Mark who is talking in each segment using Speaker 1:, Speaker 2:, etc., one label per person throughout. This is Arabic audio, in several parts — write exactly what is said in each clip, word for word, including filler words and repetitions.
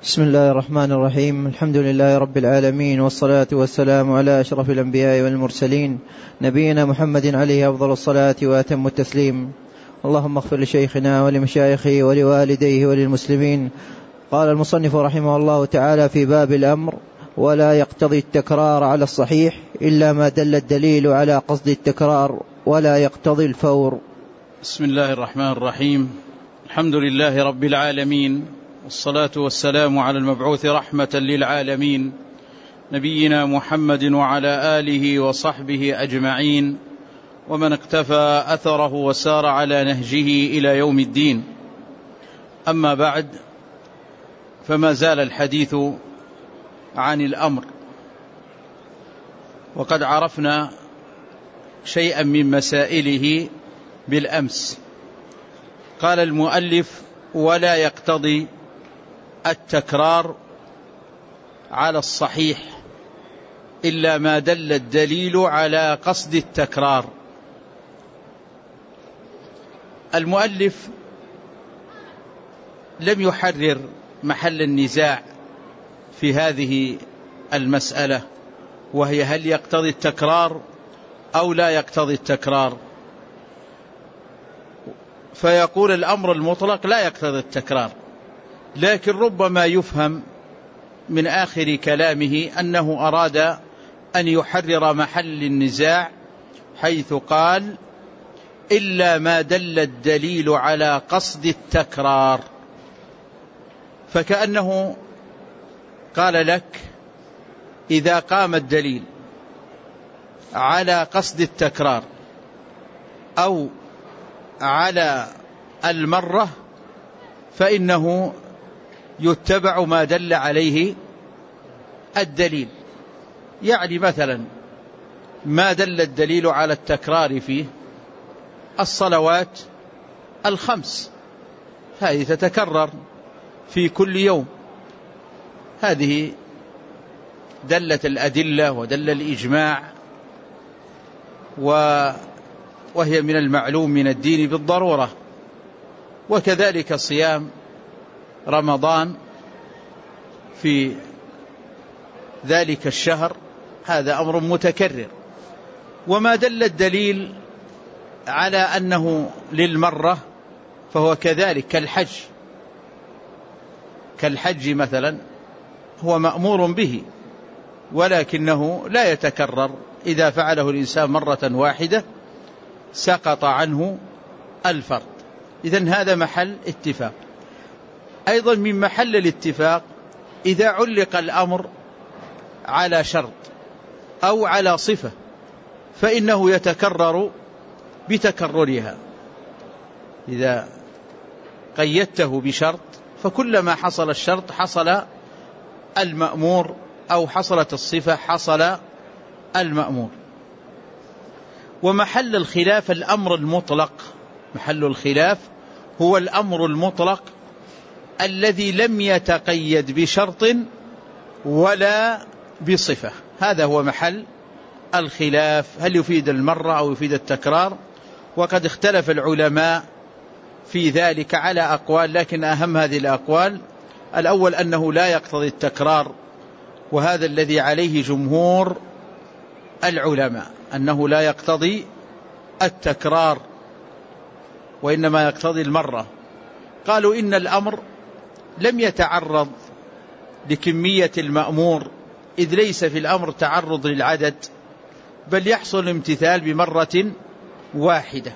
Speaker 1: بسم الله الرحمن الرحيم. الحمد لله رب العالمين، والصلاة والسلام على أشرف الأنبياء والمرسلين، نبينا محمد عليه أفضل الصلاة وأتم التسليم. اللهم اغفر لشيخنا ولمشايخه ولوالديه وللمسلمين. قال المصنف رحمه الله تعالى في باب الأمر: ولا يقتضي التكرار على الصحيح إلا ما دل الدليل على قصد التكرار، ولا يقتضي الفور.
Speaker 2: بسم الله الرحمن الرحيم. الحمد لله رب العالمين، والصلاة والسلام على المبعوث رحمة للعالمين، نبينا محمد وعلى آله وصحبه أجمعين، ومن اقتفى أثره وسار على نهجه إلى يوم الدين. أما بعد، فما زال الحديث عن الأمر، وقد عرفنا شيئا من مسائله بالأمس. قال المؤلف: ولا يقتضي التكرار على الصحيح إلا ما دل الدليل على قصد التكرار. المؤلف لم يحرر محل النزاع في هذه المسألة، وهي هل يقتضي التكرار أو لا يقتضي التكرار، فيقول الأمر المطلق لا يقتضي التكرار، لكن ربما يفهم من آخر كلامه أنه أراد أن يحرر محل النزاع، حيث قال: إلا ما دل الدليل على قصد التكرار. فكأنه قال لك: إذا قام الدليل على قصد التكرار أو على المرة فإنه يتبع ما دل عليه الدليل. يعني مثلا ما دل الدليل على التكرار فيه الصلوات الخمس، هذه تتكرر في كل يوم، هذه دلت الأدلة ودل الإجماع، وهي من المعلوم من الدين بالضرورة. وكذلك صيام رمضان في ذلك الشهر، هذا أمر متكرر. وما دل الدليل على أنه للمرة فهو كذلك، كالحج كالحج مثلا هو مأمور به، ولكنه لا يتكرر، إذا فعله الإنسان مرة واحدة سقط عنه الفرض. إذن هذا محل اتفاق. أيضا من محل الاتفاق إذا علق الأمر على شرط أو على صفة فإنه يتكرر بتكررها. إذا قيدته بشرط فكلما حصل الشرط حصل المأمور، أو حصلت الصفة حصل المأمور. ومحل الخلاف الأمر المطلق، محل الخلاف هو الأمر المطلق الذي لم يتقيد بشرط ولا بصفة، هذا هو محل الخلاف، هل يفيد المرة أو يفيد التكرار. وقد اختلف العلماء في ذلك على أقوال، لكن أهم هذه الأقوال: الأول أنه لا يقتضي التكرار، وهذا الذي عليه جمهور العلماء، أنه لا يقتضي التكرار وإنما يقتضي المرة. قالوا إن الأمر لم يتعرض لكمية المأمور، إذ ليس في الأمر تعرض للعدد، بل يحصل الامتثال بمرة واحدة.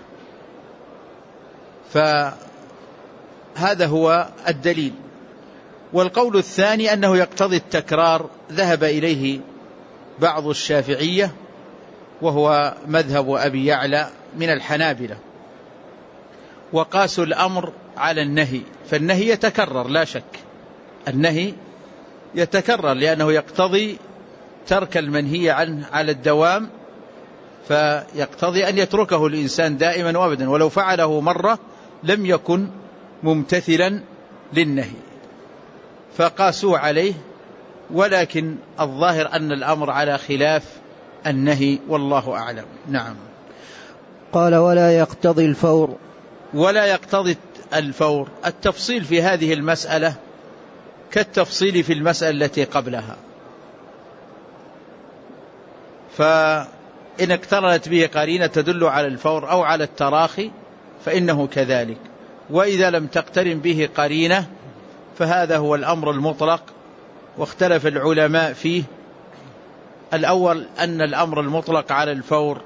Speaker 2: فهذا هو الدليل. والقول الثاني أنه يقتضي التكرار، ذهب إليه بعض الشافعية، وهو مذهب أبي يعلى من الحنابلة، وقاسوا الأمر على النهي، فالنهي يتكرر لا شك، النهي يتكرر لأنه يقتضي ترك المنهي عنه على الدوام، فيقتضي أن يتركه الإنسان دائما وأبدا، ولو فعله مرة لم يكن ممتثلا للنهي، فقاسوا عليه. ولكن الظاهر أن الأمر على خلاف النهي، والله أعلم. نعم.
Speaker 1: قال: ولا يقتضي الفور.
Speaker 2: ولا يقتضي الفور. التفصيل في هذه المسألة كالتفصيل في المسألة التي قبلها. فإن اقترنت به قرينة تدل على الفور أو على التراخي فإنه كذلك، وإذا لم تقترن به قرينة فهذا هو الأمر المطلق. واختلف العلماء فيه. الأول أن الأمر المطلق على الفور،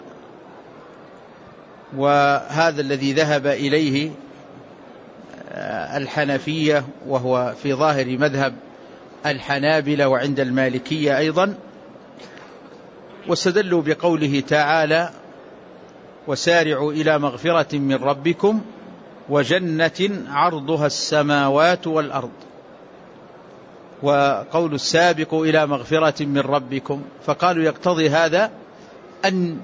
Speaker 2: وهذا الذي ذهب إليه الحنفية وهو في ظاهر مذهب الحنابلة وعند المالكية أيضا، واستدلوا بقوله تعالى: وسارعوا إلى مغفرة من ربكم وجنة عرضها السماوات والأرض، وقول السابقوا إلى مغفرة من ربكم، فقالوا يقتضي هذا أن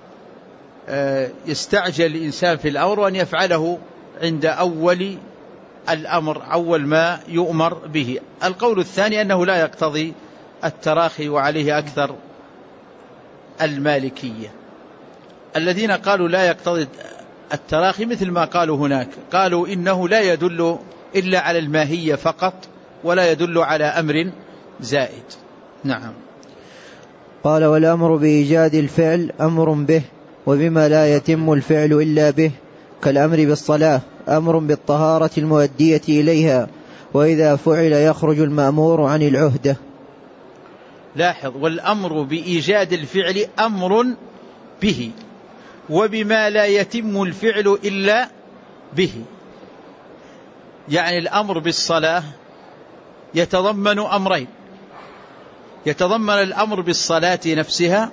Speaker 2: يستعجل الإنسان في الأمر وأن يفعله عند أول الأمر، أول ما يؤمر به. القول الثاني أنه لا يقتضي التراخي، وعليه أكثر المالكية. الذين قالوا لا يقتضي التراخي مثل ما قالوا هناك، قالوا إنه لا يدل إلا على الماهية فقط ولا يدل على أمر زائد. نعم.
Speaker 1: قال: والأمر بإيجاد الفعل أمر به، وبما لا يتم الفعل إلا به، كالأمر بالصلاة أمر بالطهارة المؤدية إليها، وإذا فعل يخرج المأمور عن العهدة.
Speaker 2: لاحظ: والأمر بإيجاد الفعل أمر به، وبما لا يتم الفعل إلا به. يعني الأمر بالصلاة يتضمن أمرين: يتضمن الأمر بالصلاة نفسها،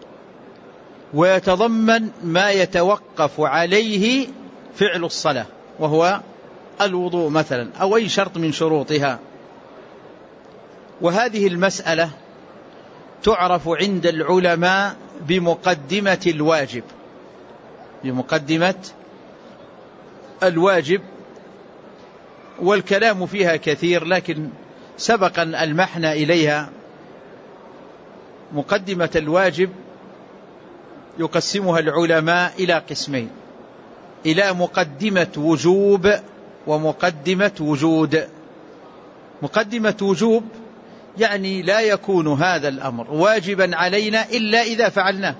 Speaker 2: ويتضمن ما يتوقف عليه فعل الصلاة، وهو الوضوء مثلا أو أي شرط من شروطها. وهذه المسألة تعرف عند العلماء بمقدمة الواجب، بمقدمة الواجب، والكلام فيها كثير، لكن سبق أن ألمحنا إليها. مقدمة الواجب يقسمها العلماء إلى قسمين: إلى مقدمة وجوب ومقدمة وجود. مقدمة وجوب يعني لا يكون هذا الأمر واجبا علينا إلا إذا فعلناه،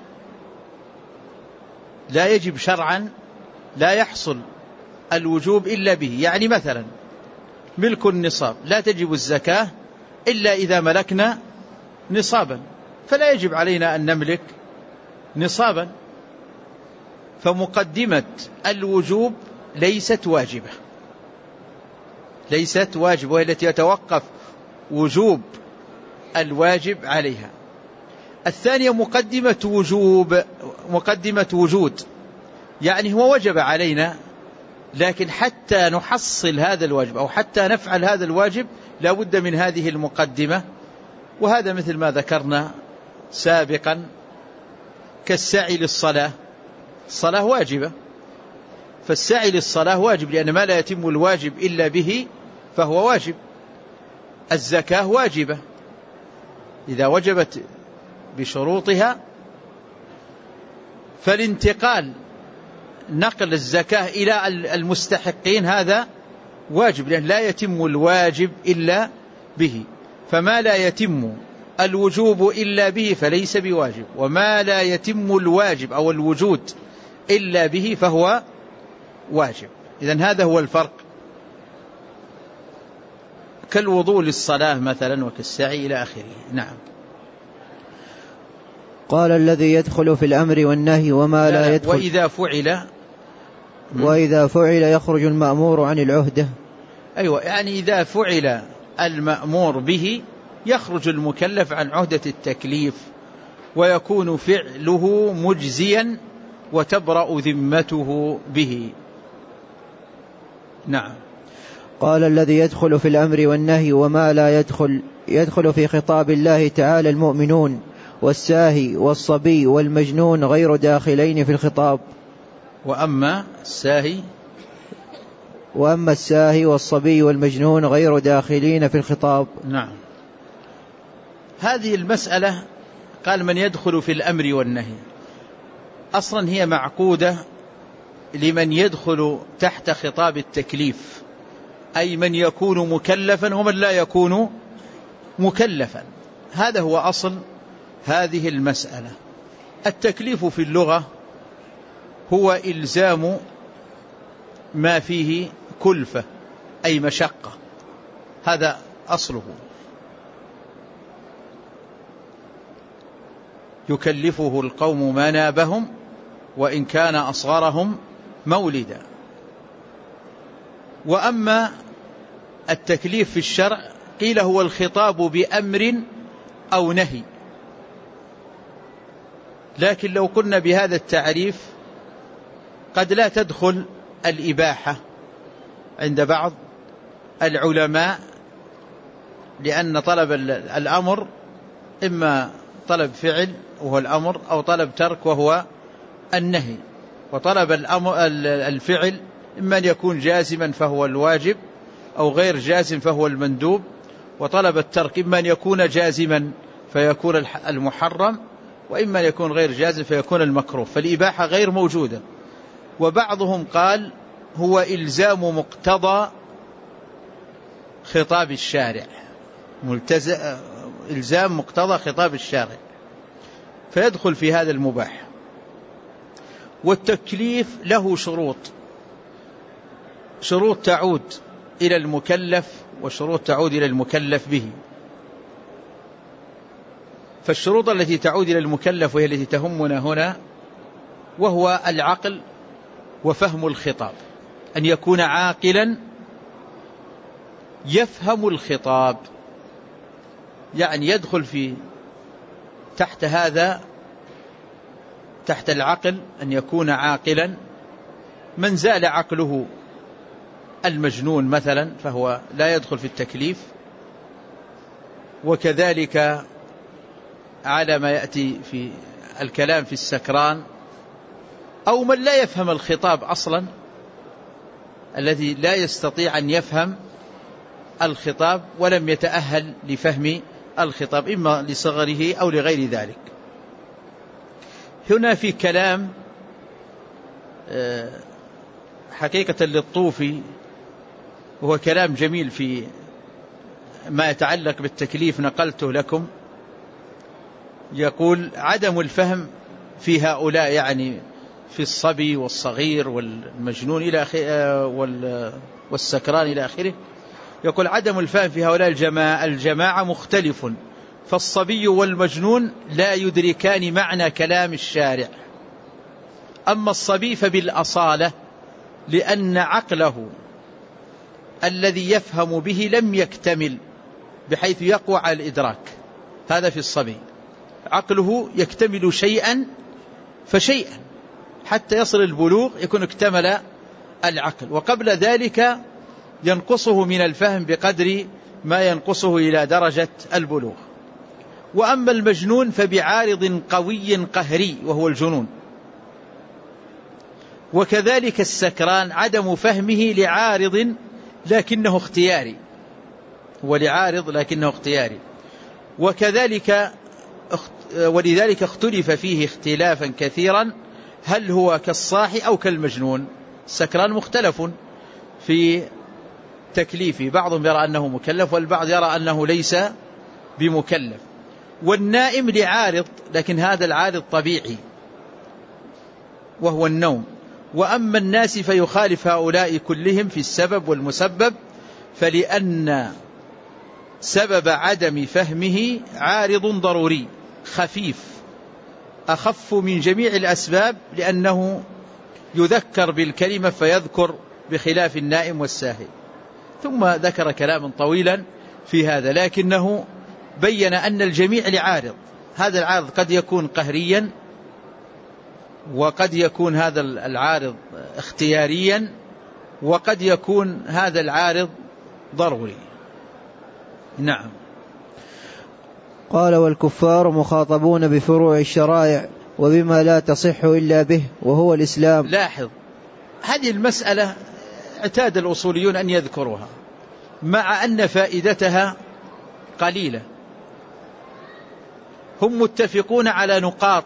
Speaker 2: لا يجب شرعا، لا يحصل الوجوب إلا به. يعني مثلا ملك النصاب، لا تجب الزكاة إلا إذا ملكنا نصابا، فلا يجب علينا أن نملك نصابا. فمقدمة الوجوب ليست واجبة، ليست واجبة، وهي التي يتوقف وجوب الواجب عليها. الثانية مقدمة وجوب، مقدمة وجود، يعني هو وجب علينا، لكن حتى نحصل هذا الواجب أو حتى نفعل هذا الواجب لا بد من هذه المقدمة. وهذا مثل ما ذكرنا سابقا كالسعي للصلاة. الصلاة واجبة، فالسعي للصلاة واجب، لأن ما لا يتم الواجب إلا به فهو واجب. الزكاة واجبة إذا وجبت بشروطها، فالانتقال نقل الزكاة إلى المستحقين هذا واجب، لأن لا يتم الواجب إلا به. فما لا يتم الوجوب إلا به فليس بواجب، وما لا يتم الواجب أو الوجود إلا به فهو واجب. إذن هذا هو الفرق، كالوضوء للصلاة مثلا وكالسعي إلى آخره. نعم.
Speaker 1: قال: الذي يدخل في الأمر والنهي وما لا, لا يدخل.
Speaker 2: وإذا فعل
Speaker 1: وإذا فعل يخرج المأمور عن العهدة.
Speaker 2: أيوة، يعني إذا فعل المأمور به يخرج المكلف عن عهدة التكليف، ويكون فعله مجزيا وتبرأ ذمته به. نعم.
Speaker 1: قال: الذي يدخل في الأمر والنهي وما لا يدخل يدخل في خطاب الله تعالى المؤمنون، والساهي والصبي والمجنون غير داخلين في الخطاب.
Speaker 2: وأما الساهي
Speaker 1: وأما الساهي والصبي والمجنون غير داخلين في الخطاب.
Speaker 2: نعم. هذه المسألة قال من يدخل في الأمر والنهي، أصلا هي معقودة لمن يدخل تحت خطاب التكليف، أي من يكون مكلفا ومن لا يكون مكلفا. هذا هو أصل هذه المسألة. التكليف في اللغة هو إلزام ما فيه كلفة أي مشقة، هذا أصله. يكلفه القوم ما نابهم وإن كان أصغرهم مولدا. وأما التكليف في الشرع قيل هو الخطاب بأمر أو نهي، لكن لو قلنا بهذا التعريف قد لا تدخل الإباحة عند بعض العلماء، لأن طلب الأمر إما طلب فعل وهو الأمر أو طلب ترك وهو النهي، وطلب الأمر الفعل إما أن يكون جازما فهو الواجب أو غير جازم فهو المندوب، وطلب الترك إما أن يكون جازما فيكون المحرم وإما أن يكون غير جازم فيكون المكروه، فالإباحة غير موجودة. وبعضهم قال هو إلزام مقتضى خطاب الشارع، ملتزم إلزام مقتضى خطاب الشارع فيدخل في هذا المباح. والتكليف له شروط، شروط تعود إلى المكلف وشروط تعود إلى المكلف به. فالشروط التي تعود إلى المكلف وهي التي تهمنا هنا وهو العقل وفهم الخطاب، أن يكون عاقلا يفهم الخطاب، يعني يدخل في تحت هذا تحت العقل أن يكون عاقلا. من زال عقله المجنون مثلا فهو لا يدخل في التكليف، وكذلك على ما يأتي في الكلام في السكران، أو من لا يفهم الخطاب أصلا، الذي لا يستطيع أن يفهم الخطاب ولم يتأهل لفهم الخطاب إما لصغره أو لغير ذلك. هنا في كلام حقيقة للطوفي، وهو كلام جميل في ما يتعلق بالتكليف نقلته لكم. يقول عدم الفهم في هؤلاء، يعني في الصبي والصغير والمجنون إلى آخره والسكران إلى آخره، يقول عدم الفهم في هؤلاء الجماعة, الجماعة مختلف، فالصبي والمجنون لا يدركان معنى كلام الشارع. أما الصبي فبالأصالة، لأن عقله الذي يفهم به لم يكتمل بحيث يقوى على الإدراك. هذا في الصبي، عقله يكتمل شيئا فشيئا حتى يصل البلوغ يكون اكتمل العقل، وقبل ذلك ينقصه من الفهم بقدر ما ينقصه إلى درجة البلوغ. وأما المجنون فبعارض قوي قهري وهو الجنون. وكذلك السكران عدم فهمه لعارض لكنه اختياري، ولعارض لكنه اختياري. وكذلك ولذلك اختلف فيه اختلافا كثيرا، هل هو كالصاحي أو كالمجنون؟ السكران مختلف في تكليفه، بعضهم يرى أنه مكلف والبعض يرى أنه ليس بمكلف. والنائم لعارض، لكن هذا العارض طبيعي وهو النوم. وأما الناس فيخالف هؤلاء كلهم في السبب والمسبب، فلأن سبب عدم فهمه عارض ضروري خفيف أخف من جميع الأسباب، لأنه يذكر بالكلمة فيذكر بخلاف النائم والساهي. ثم ذكر كلاما طويلا في هذا، لكنه بين أن الجميع لعارض. هذا العارض قد يكون قهريا، وقد يكون هذا العارض اختياريا، وقد يكون هذا العارض ضروري. نعم.
Speaker 1: قال والكفار مخاطبون بفروع الشرائع وبما لا تصح إلا به وهو الإسلام.
Speaker 2: لاحظ هذه المسألة اعتاد الأصوليون أن يذكروها مع أن فائدتها قليلة. هم متفقون على نقاط،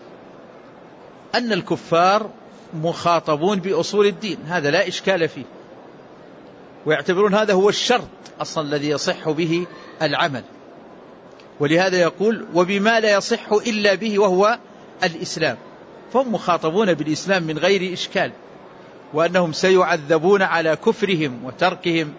Speaker 2: أن الكفار مخاطبون بأصول الدين، هذا لا إشكال فيه. ويعتبرون هذا هو الشرط أصلا الذي يصح به العمل. ولهذا يقول وبما لا يصح إلا به وهو الإسلام، فهم مخاطبون بالإسلام من غير إشكال، وأنهم سيعذبون على كفرهم وتركهم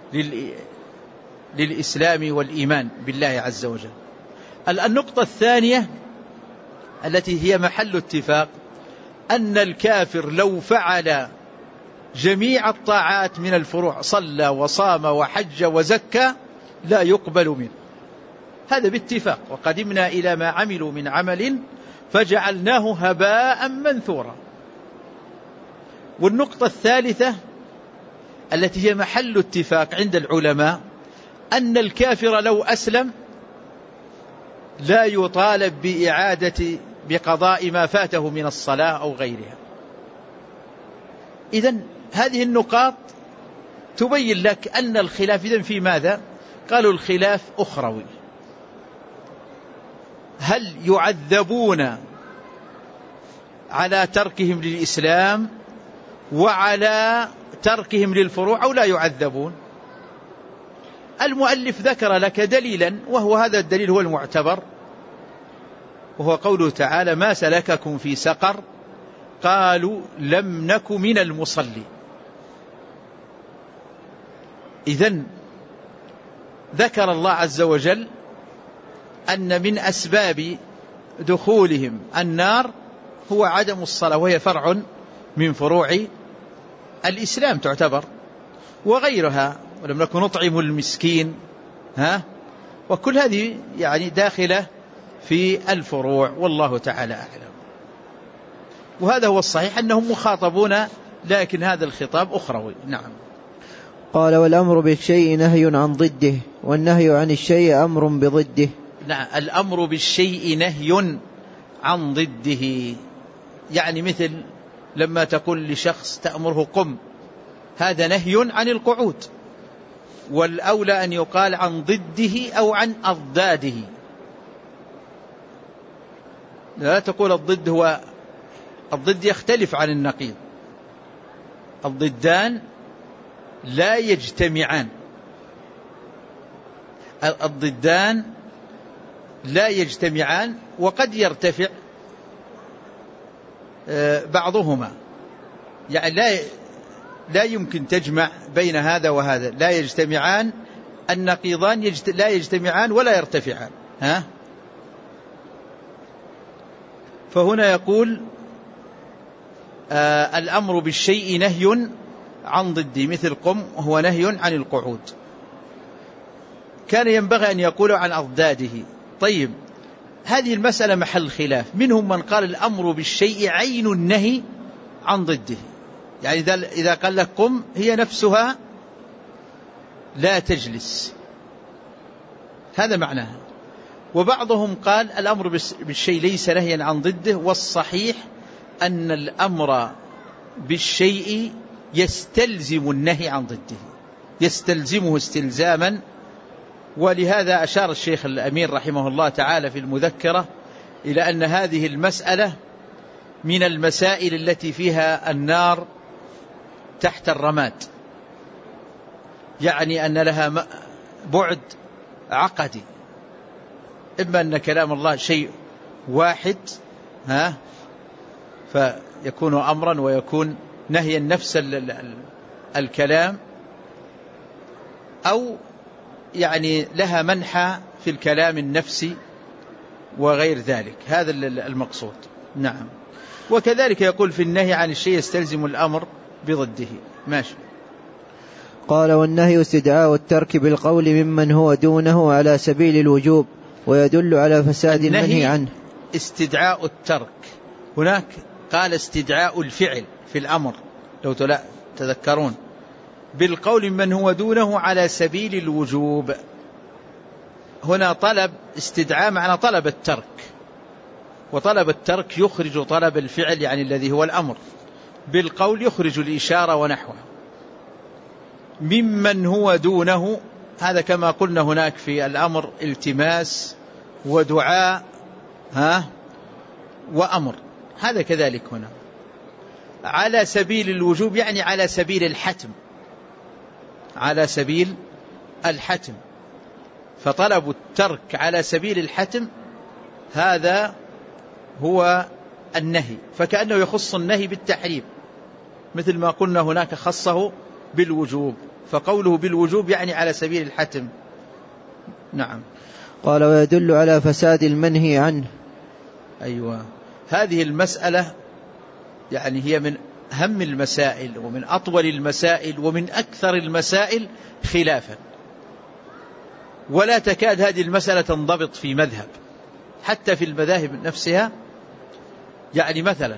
Speaker 2: للإسلام والإيمان بالله عز وجل. النقطة الثانية التي هي محل اتفاق أن الكافر لو فعل جميع الطاعات من الفروع، صلى وصام وحج وزكى، لا يقبل منه، هذا باتفاق. وقدمنا إلى ما عملوا من عمل فجعلناه هباء منثورا. والنقطة الثالثة التي هي محل اتفاق عند العلماء أن الكافر لو أسلم لا يطالب بإعادة بقضاء ما فاته من الصلاة أو غيرها. إذن هذه النقاط تبين لك أن الخلاف إذن في ماذا؟ قالوا الخلاف أخروي، هل يعذبون على تركهم للإسلام وعلى تركهم للفروع أو لا يعذبون؟ المؤلف ذكر لك دليلا، وهو هذا الدليل هو المعتبر، وهو قوله تعالى ما سلككم في سقر قالوا لم نك من المصلين. إذن ذكر الله عز وجل أن من أسباب دخولهم النار هو عدم الصلاة، وهي فرع من فروع الإسلام تعتبر، وغيرها، ولم نكن نطعم المسكين، ها، وكل هذه يعني داخلة في الفروع، والله تعالى أعلم. وهذا هو الصحيح أنهم مخاطبون، لكن هذا الخطاب أخروي. نعم.
Speaker 1: قال والأمر بالشيء نهي عن ضده، والنهي عن الشيء أمر بضده.
Speaker 2: نعم، الأمر بالشيء نهي عن ضده، يعني مثل لما تقول لشخص تأمره قم، هذا نهي عن القعود، والأولى أن يقال عن ضده أو عن أضداده. لا تقول الضد، هو الضد يختلف عن النقيض، الضدان لا يجتمعان، الضدان لا يجتمعان، وقد يرتفع بعضهما، يعني لا لا يمكن تجمع بين هذا وهذا، لا يجتمعان، النقيضان يجت... لا يجتمعان ولا يرتفعان، ها؟ فهنا يقول آه الأمر بالشيء نهي عن ضده، مثل قم هو نهي عن القعود، كان ينبغي أن يقول عن أضداده. طيب، هذه المسألة محل خلاف، منهم من قال الأمر بالشيء عين النهي عن ضده، يعني إذا قال لك قم هي نفسها لا تجلس، هذا معناها. وبعضهم قال الأمر بالشيء ليس نهيا عن ضده، والصحيح أن الأمر بالشيء يستلزم النهي عن ضده، يستلزمه استلزاما. ولهذا أشار الشيخ الأمير رحمه الله تعالى في المذكرة إلى أن هذه المسألة من المسائل التي فيها النار تحت الرماد، يعني أن لها بعد عقدي، إما أن كلام الله شيء واحد، ها، فيكون أمرا ويكون نهيا نفس الكلام، أو يعني لها منحى في الكلام النفسي وغير ذلك، هذا المقصود. نعم. وكذلك يقول في النهي عن الشيء يستلزم الأمر بضده. ماشي.
Speaker 1: قال والنهي استدعاء الترك بالقول ممن هو دونه على سبيل الوجوب، ويدل على فساد المنهي عنه.
Speaker 2: استدعاء الترك، هناك قال استدعاء الفعل في الأمر لو تذكرون، بالقول ممن هو دونه على سبيل الوجوب، هنا طلب استدعاء معنى طلب الترك، وطلب الترك يخرج طلب الفعل يعني الذي هو الأمر، بالقول يخرج الإشارة ونحوه. ممن هو دونه، هذا كما قلنا هناك في الأمر التماس ودعاء، ها، وأمر، هذا كذلك هنا على سبيل الوجوب، يعني على سبيل الحتم، على سبيل الحتم، فطلب الترك على سبيل الحتم هذا هو النهي، فكأنه يخص النهي بالتحريم، مثل ما قلنا هناك خصه بالوجوب، فقوله بالوجوب يعني على سبيل الحتم. نعم.
Speaker 1: قال ويدل على فساد المنهي عنه.
Speaker 2: أيوة، هذه المسألة يعني هي من أهم المسائل ومن أطول المسائل ومن أكثر المسائل خلافا، ولا تكاد هذه المسألة تنضبط في مذهب حتى في المذاهب نفسها. يعني مثلا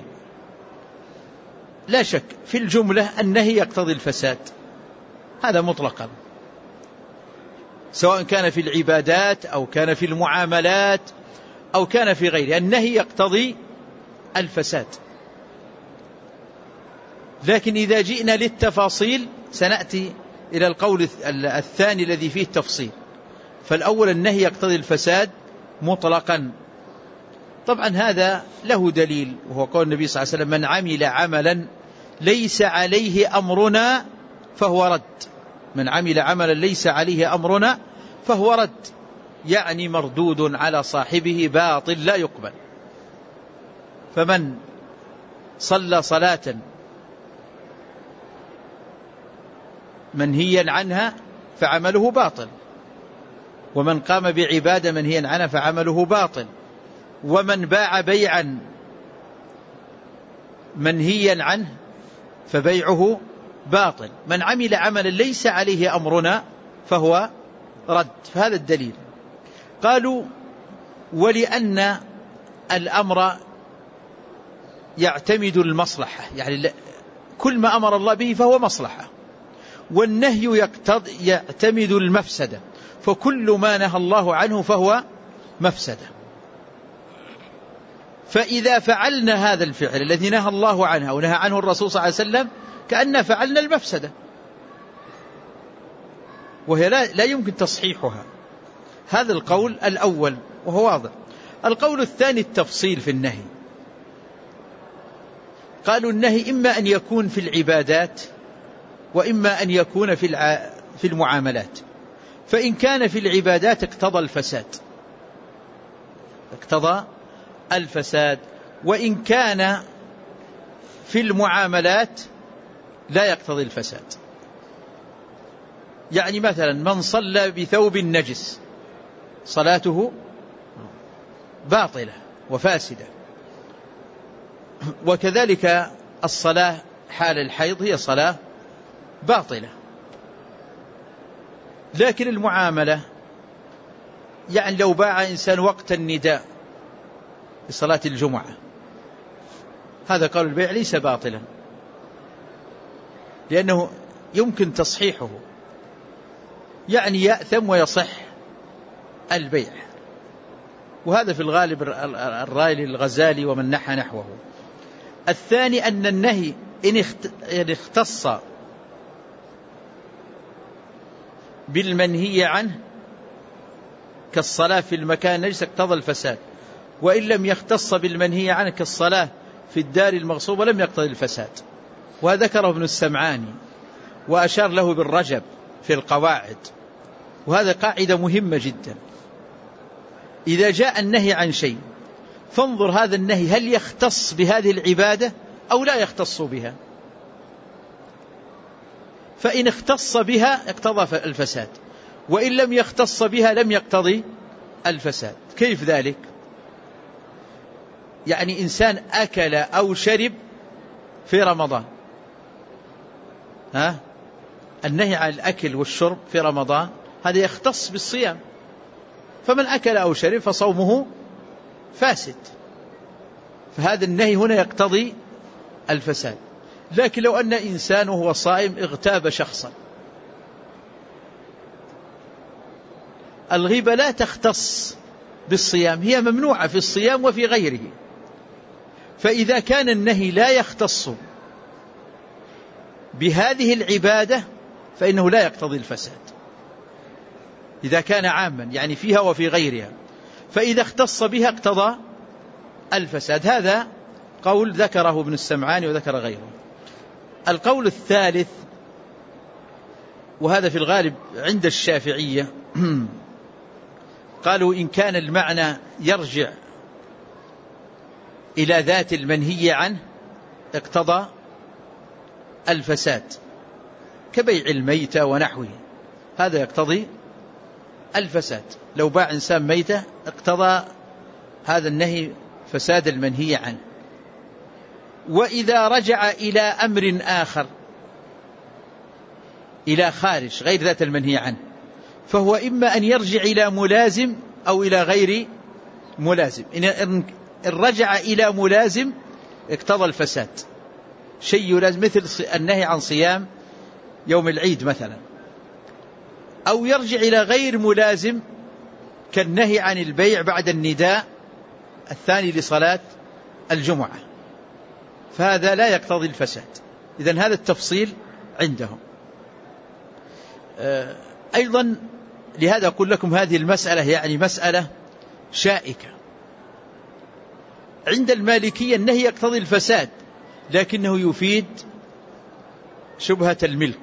Speaker 2: لا شك في الجملة النهي يقتضي الفساد، هذا مطلقا، سواء كان في العبادات أو كان في المعاملات أو كان في غيره، النهي يقتضي الفساد. لكن إذا جئنا للتفاصيل سنأتي إلى القول الثاني الذي فيه التفصيل. فالأول النهي يقتضي الفساد مطلقا، طبعا هذا له دليل، وهو قول النبي صلى الله عليه وسلم: من عمل عملا ليس عليه أمرنا فهو رد. من عمل عملا ليس عليه أمرنا فهو رد، يعني مردود على صاحبه، باطل لا يقبل. فمن صلى صلاة منهيا عنها فعمله باطل، ومن قام بعبادة منهيا عنها فعمله باطل، ومن باع بيعا منهيا عنه فبيعه باطل. من عمل عملا ليس عليه أمرنا فهو رد، فهذا الدليل. قالوا ولأن الأمر يعتمد المصلحة، يعني كل ما أمر الله به فهو مصلحة، والنهي يعتمد المفسدة، فكل ما نهى الله عنه فهو مفسدة. فإذا فعلنا هذا الفعل الذي نهى الله عنه أو نهى عنه الرسول صلى الله عليه وسلم كأننا فعلنا المفسدة، وهي لا, لا يمكن تصحيحها. هذا القول الأول وهو واضح. القول الثاني التفصيل في النهي. قالوا النهي إما أن يكون في العبادات وإما أن يكون في في المعاملات. فإن كان في العبادات اقتضى الفساد، اقتضى الفساد، وإن كان في المعاملات لا يقتضي الفساد. يعني مثلا من صلى بثوب نجس صلاته باطلة وفاسدة، وكذلك الصلاة حال الحيض هي صلاة باطلة. لكن المعاملة يعني لو باع إنسان وقت النداء لصلاة الجمعة، هذا قال البيع ليس باطلا، لأنه يمكن تصحيحه، يعني يأثم ويصح البيع. وهذا في الغالب الرأي للغزالي ومن نحى نحوه. الثاني أن النهي إن اختص بالمنهي عنه كالصلاة في المكان نجس اقتضى الفساد، وإن لم يختص بالمنهي عنه كالصلاة في الدار المغصوبة لم يقتضي الفساد. وذكره ابن السمعاني وأشار له بالرجب في القواعد. وهذا قاعدة مهمة جدا. إذا جاء النهي عن شيء فانظر هذا النهي هل يختص بهذه العبادة أو لا يختص بها. فإن اختص بها اقتضى الفساد، وإن لم يختص بها لم يقتضي الفساد. كيف ذلك؟ يعني إنسان أكل أو شرب في رمضان، ها؟ النهي عن الأكل والشرب في رمضان هذا يختص بالصيام، فمن أكل أو شرب فصومه فاسد، فهذا النهي هنا يقتضي الفساد. لكن لو أن إنسان وهو صائم اغتاب شخصا، الغيبة لا تختص بالصيام، هي ممنوعة في الصيام وفي غيره. فإذا كان النهي لا يختص بهذه العبادة فإنه لا يقتضي الفساد إذا كان عاما، يعني فيها وفي غيرها. فإذا اختص بها اقتضى الفساد. هذا قول ذكره ابن السمعاني وذكر غيره. القول الثالث وهذا في الغالب عند الشافعية قالوا إن كان المعنى يرجع إلى ذات المنهي عنه اقتضى الفساد، كبيع الميتة ونحوه، هذا يقتضي الفساد. لو باع إنسان ميتة اقتضى هذا النهي فساد المنهي عنه. وإذا رجع إلى أمر آخر، إلى خارج غير ذات المنهي عنه، فهو إما أن يرجع إلى ملازم أو إلى غير ملازم. إن رجع إلى ملازم اقتضى الفساد، شيء يلازم، مثل النهي عن صيام يوم العيد مثلا، أو يرجع إلى غير ملازم كالنهي عن البيع بعد النداء الثاني لصلاة الجمعة، فهذا لا يقتضي الفساد. إذن هذا التفصيل عندهم. أيضا لهذا أقول لكم هذه المسألة يعني مسألة شائكة. عند المالكية النهي يقتضي الفساد لكنه يفيد شبهة الملك،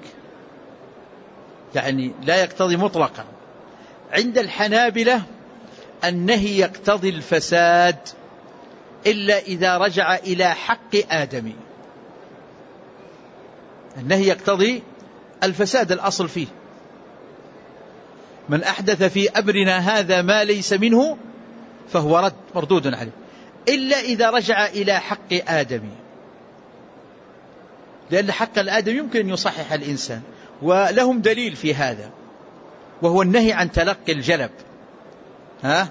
Speaker 2: يعني لا يقتضي مطلقا. عند الحنابلة النهي يقتضي الفساد إلا إذا رجع إلى حق آدمي. النهي يقتضي الفساد الأصل فيه، من أحدث في أمرنا هذا ما ليس منه فهو رد مردود عليه، إلا إذا رجع إلى حق آدمي، لأن حق الآدم يمكن أن يصحح الإنسان، ولهم دليل في هذا، وهو النهي عن تلقي الجلب. ها؟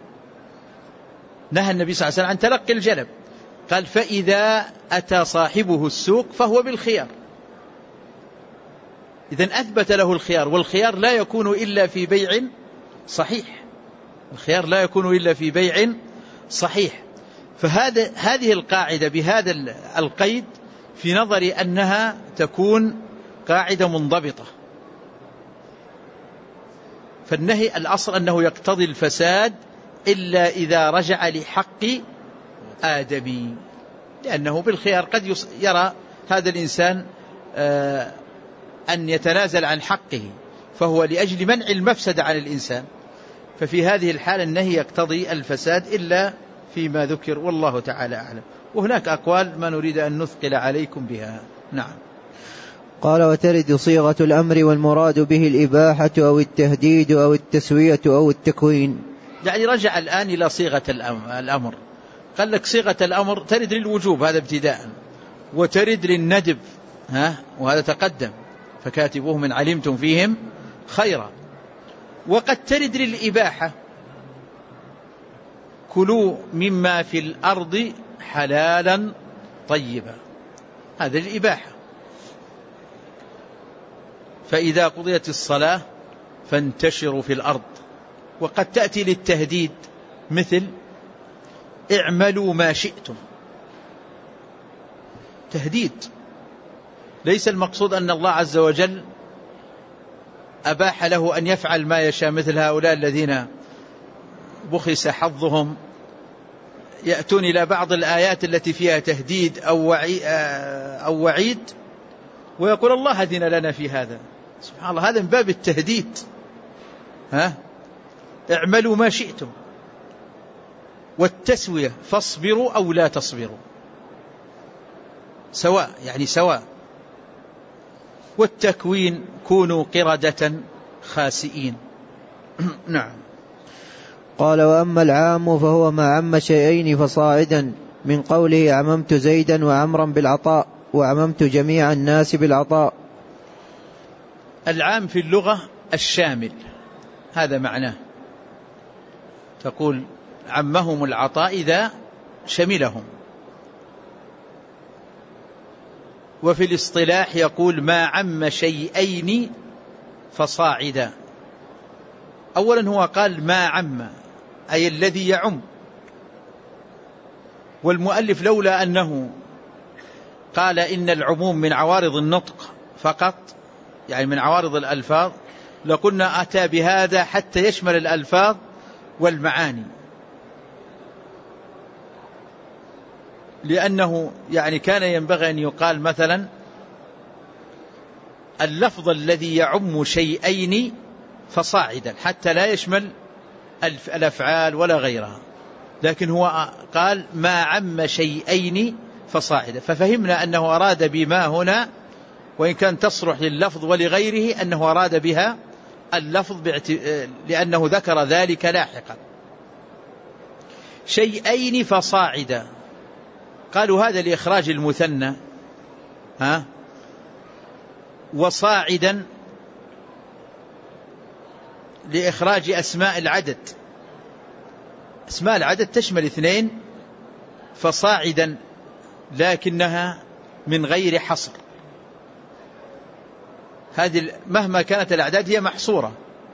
Speaker 2: نهى النبي صلى الله عليه وسلم عن تلقي الجلب، قال فإذا أتى صاحبه السوق فهو بالخيار. إذن أثبت له الخيار، والخيار لا يكون إلا في بيع صحيح، الخيار لا يكون إلا في بيع صحيح. فهذا هذه القاعدة بهذا القيد في نظري أنها تكون قاعدة منضبطة. فالنهي الأصل أنه يقتضي الفساد إلا إذا رجع لحق آدمي، لأنه بالخيار قد يرى هذا الإنسان أن يتنازل عن حقه، فهو لأجل منع المفسدة عن الإنسان، ففي هذه الحالة النهي يقتضي الفساد إلا فيما ذكر، والله تعالى أعلم. وهناك أقوال ما نريد أن نثقل عليكم بها. نعم.
Speaker 1: قال وترد صيغة الأمر والمراد به الإباحة أو التهديد أو التسوية أو التكوين.
Speaker 2: يعني رجع الآن إلى صيغة الأمر، قال لك صيغة الأمر ترد للوجوب هذا ابتداء، وترد للندب، ها وهذا تقدم، فكاتبوه من علمتم فيهم خيرا. وقد ترد للإباحة، كلوا مما في الأرض حلالا طيبا، هذا الإباحة. فإذا قضيت الصلاة فانتشروا في الأرض. وقد تأتي للتهديد، مثل اعملوا ما شئتم، تهديد. ليس المقصود أن الله عز وجل أباح له أن يفعل ما يشاء، مثل هؤلاء الذين بخس حظهم يأتون إلى بعض الآيات التي فيها تهديد أو وعيد ويقول الله أذن لنا في هذا. سبحان الله، هذا من باب التهديد. ها؟ اعملوا ما شئتم. والتسوية فاصبروا أو لا تصبروا، سواء، يعني سواء. والتكوين كونوا قردة خاسئين. نعم.
Speaker 1: قال وأما العام فهو ما عم شيئين فصاعدا، من قوله عممت زيدا وعمرا بالعطاء، وعممت جميع الناس بالعطاء.
Speaker 2: العام في اللغة الشامل، هذا معناه، تقول عمهم العطاء إذا شملهم. وفي الاصطلاح يقول ما عم شيئين فصاعدا. أولا هو قال ما عم، أي الذي يعم. والمؤلف لولا أنه قال إن العموم من عوارض النطق فقط، يعني من عوارض الألفاظ، لقلنا أتى بهذا حتى يشمل الألفاظ والمعاني، لأنه يعني كان ينبغي أن يقال مثلا اللفظ الذي يعم شيئين فصاعدا حتى لا يشمل الأفعال ولا غيرها، لكن هو قال ما عم شيئين فصاعدا، ففهمنا أنه أراد بما هنا وإن كان تصلح لللفظ ولغيره أنه أراد بها اللفظ لأنه ذكر ذلك لاحقا. شيئين فصاعدا قالوا هذا لإخراج المثنى، ها، وصاعدا لإخراج أسماء العدد. أسماء العدد تشمل اثنين، فصاعدا لكنها من غير حصر. هذه مهما كانت الأعداد هي محصورة،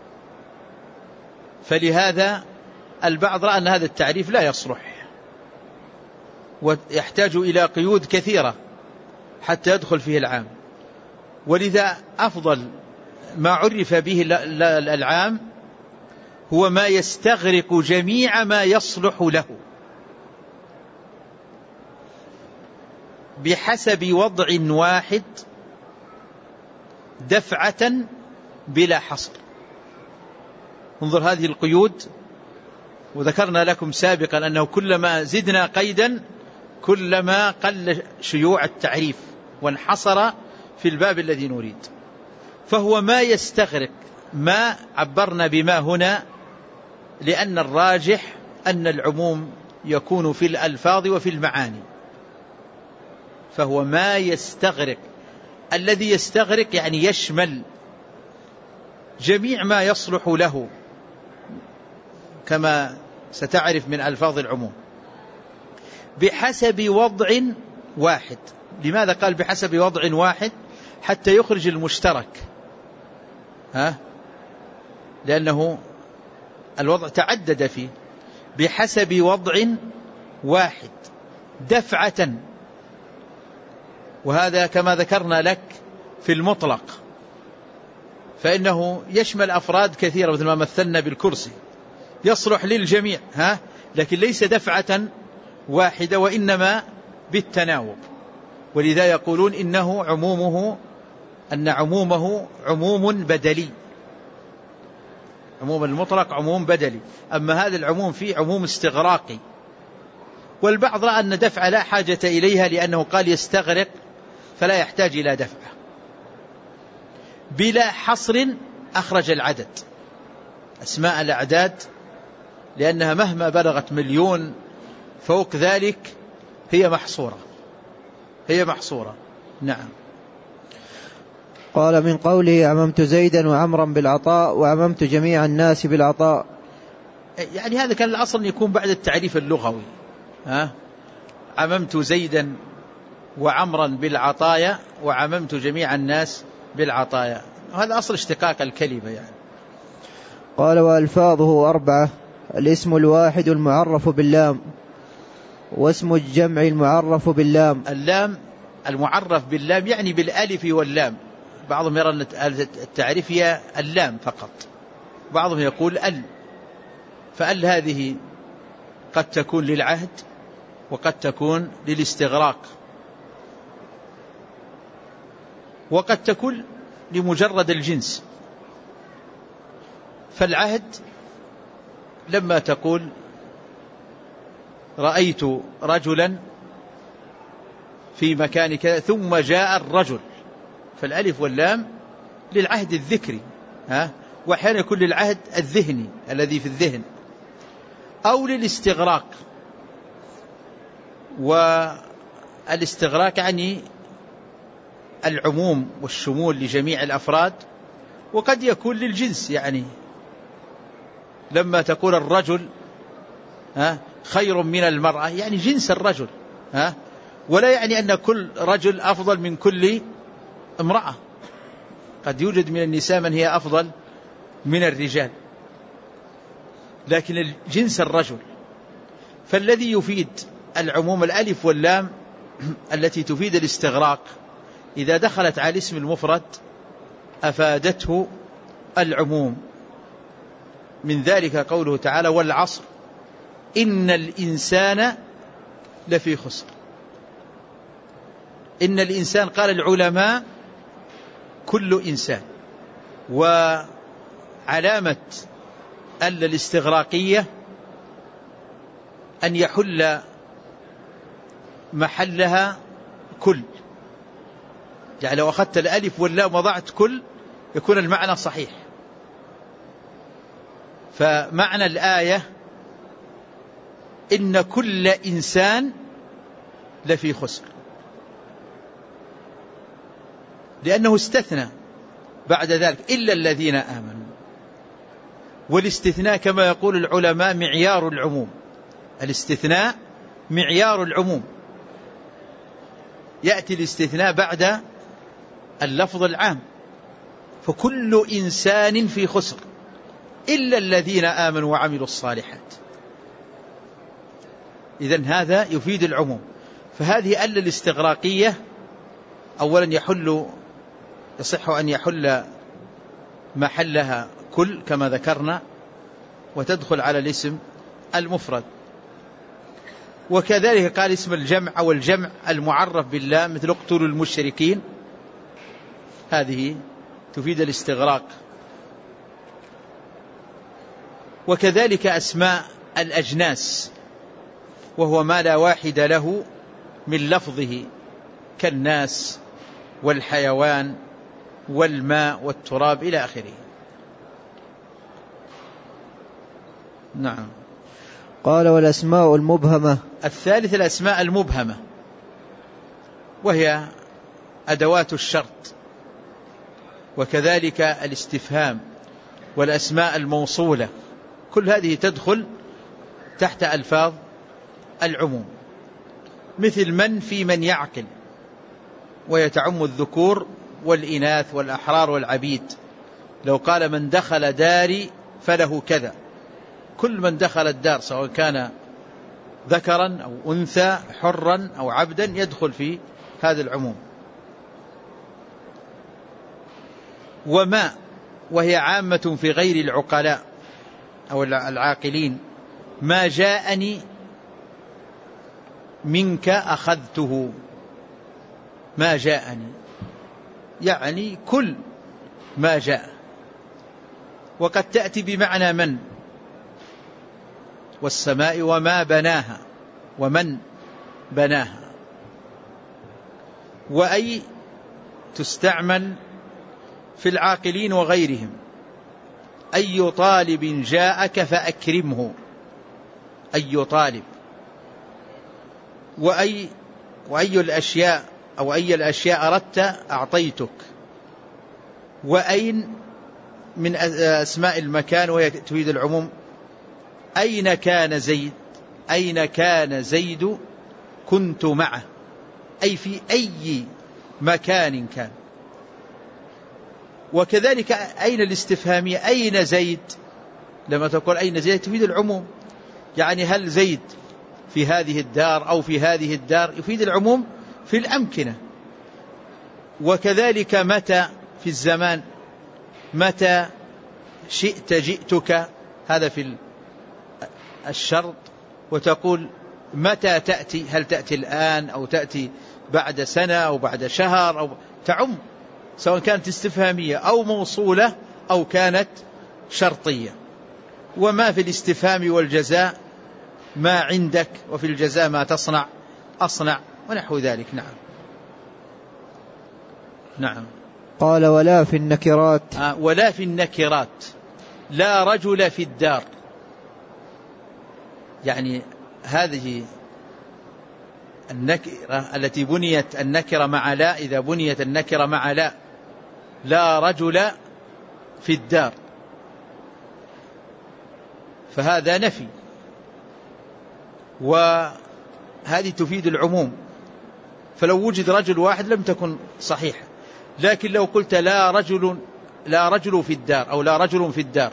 Speaker 2: فلهذا البعض رأى أن هذا التعريف لا يصلح ويحتاج إلى قيود كثيرة حتى يدخل فيه العام، ولذا أفضل ما عرف به العام هو ما يستغرق جميع ما يصلح له بحسب وضع واحد دفعة بلا حصر. انظر هذه القيود، وذكرنا لكم سابقا أنه كلما زدنا قيدا كلما قل شيوع التعريف وانحصر في الباب الذي نريد. فهو ما يستغرق، ما عبرنا بما هنا لأن الراجح أن العموم يكون في الألفاظ وفي المعاني، فهو ما يستغرق. الذي يستغرق يعني يشمل جميع ما يصلح له كما ستعرف من ألفاظ العموم بحسب وضع واحد. لماذا قال بحسب وضع واحد؟ حتى يخرج المشترك، ها؟ لأنه الوضع تعدد فيه. بحسب وضع واحد دفعة، وهذا كما ذكرنا لك في المطلق، فإنه يشمل أفراد كثيرة مثل ما مثلنا بالكرسي، يصلح للجميع، ها؟ لكن ليس دفعة واحدة وإنما بالتناوب. ولذا يقولون إنه عمومه أن عمومه عموم بدلي، عموم المطلق عموم بدلي، أما هذا العموم فيه عموم استغراقي. والبعض رأى أن دفع لا حاجة إليها لأنه قال يستغرق فلا يحتاج إلى دفع. بلا حصر أخرج العدد، أسماء الأعداد، لأنها مهما بلغت مليون فوق ذلك هي محصورة، هي محصورة. نعم.
Speaker 1: قال من قوله عممت زيدا وعمرا بالعطاء وعممت جميع الناس بالعطاء،
Speaker 2: يعني هذا كان الأصل أن يكون بعد التعريف اللغوي، ها؟ عممت زيدا وعمرا بالعطايا وعممت جميع الناس بالعطايا، هذا أصل اشتقاق الكلمة يعني.
Speaker 1: قال وألفاظه أربعة: الاسم الواحد المعرف باللام، واسم الجمع المعرف باللام.
Speaker 2: اللام المعرف باللام يعني بالألف واللام، بعضهم يرى أن التعريف هي اللام فقط، بعضهم يقول ال، فال هذه قد تكون للعهد وقد تكون للاستغراق وقد تكون لمجرد الجنس. فالعهد لما تقول رأيت رجلا في مكان كذا ثم جاء الرجل، فالألف واللام للعهد الذكري، ها؟ وأحيانا يكون للعهد الذهني الذي في الذهن، أو للاستغراق. والاستغراق يعني العموم والشمول لجميع الأفراد، وقد يكون للجنس، يعني لما تقول الرجل ها خير من المرأة يعني جنس الرجل، ها؟ ولا يعني أن كل رجل أفضل من كل امرأة، قد يوجد من النساء من هي أفضل من الرجال، لكن الجنس الرجل. فالذي يفيد العموم الألف واللام التي تفيد الاستغراق إذا دخلت على الاسم المفرد أفادته العموم. من ذلك قوله تعالى والعصر إن الإنسان لفي خسر. إن الإنسان قال العلماء كل إنسان. وعلامة ال الاستغراقية أن يحل محلها كل، يعني لو أخذت الألف واللام وضعت كل يكون المعنى صحيح. فمعنى الآية إن كل إنسان لفي خسر، لأنه استثنى بعد ذلك إلا الذين آمنوا. والاستثناء كما يقول العلماء معيار العموم، الاستثناء معيار العموم، يأتي الاستثناء بعد اللفظ العام. فكل إنسان في خسر إلا الذين آمنوا وعملوا الصالحات. إذن هذا يفيد العموم. فهذه ال الاستغراقية أولا يحل يصح أن يحل محلها كل كما ذكرنا، وتدخل على الاسم المفرد. وكذلك قال اسم الجمع أو الجمع المعرف بالله مثل اقتلوا المشركين، هذه تفيد الاستغراق. وكذلك أسماء الأجناس، وهو ما لا واحد له من لفظه كالناس والحيوان والماء والتراب إلى آخره. نعم.
Speaker 1: قال والأسماء المبهمة.
Speaker 2: الثالث الأسماء المبهمة، وهي أدوات الشرط، وكذلك الاستفهام والأسماء الموصولة، كل هذه تدخل تحت ألفاظ العموم. مثل من في من يعقل، ويتعم الذكور والإناث والأحرار والعبيد. لو قال من دخل داري فله كذا، كل من دخل الدار سواء كان ذكرا أو أنثى حرا أو عبدا يدخل في هذا العموم. وما وهي عامة في غير العقلاء أو العاقلين، ما جاءني منك أخذته، ما جاءني يعني كل ما جاء. وقد تأتي بمعنى من، والسماء وما بناها، ومن بناها. وأي تستعمل في العاقلين وغيرهم، أي طالب جاءك فأكرمه، أي طالب. وأي وأي الأشياء أو أي الأشياء أردت أعطيتك. وأين من أسماء المكان وهي تفيد العموم، أين كان زيد، أين كان زيد كنت معه، أي في أي مكان كان. وكذلك أين الاستفهامية، أين زيد، لما تقول أين زيد تفيد العموم، يعني هل زيد في هذه الدار أو في هذه الدار، يفيد العموم في الأمكنة. وكذلك متى في الزمان، متى شئت جئتك، هذا في الشرط. وتقول متى تأتي، هل تأتي الآن أو تأتي بعد سنة أو بعد شهر، أو تعم سواء كانت استفهامية أو موصولة أو كانت شرطية. وما في الاستفهام والجزاء، ما عندك، وفي الجزاء ما تصنع أصنع، ونحو ذلك. نعم. نعم.
Speaker 1: قال ولا في النكرات.
Speaker 2: آه ولا في النكرات، لا رجل في الدار، يعني هذه النكرة التي بنيت النكرة مع لا، إذا بنيت النكرة مع لا، لا رجل في الدار، فهذا نفي، وهذه تفيد العموم. فلو وجد رجل واحد لم تكن صحيحة. لكن لو قلت لا رجل لا رجل في الدار أو لا رجل في الدار،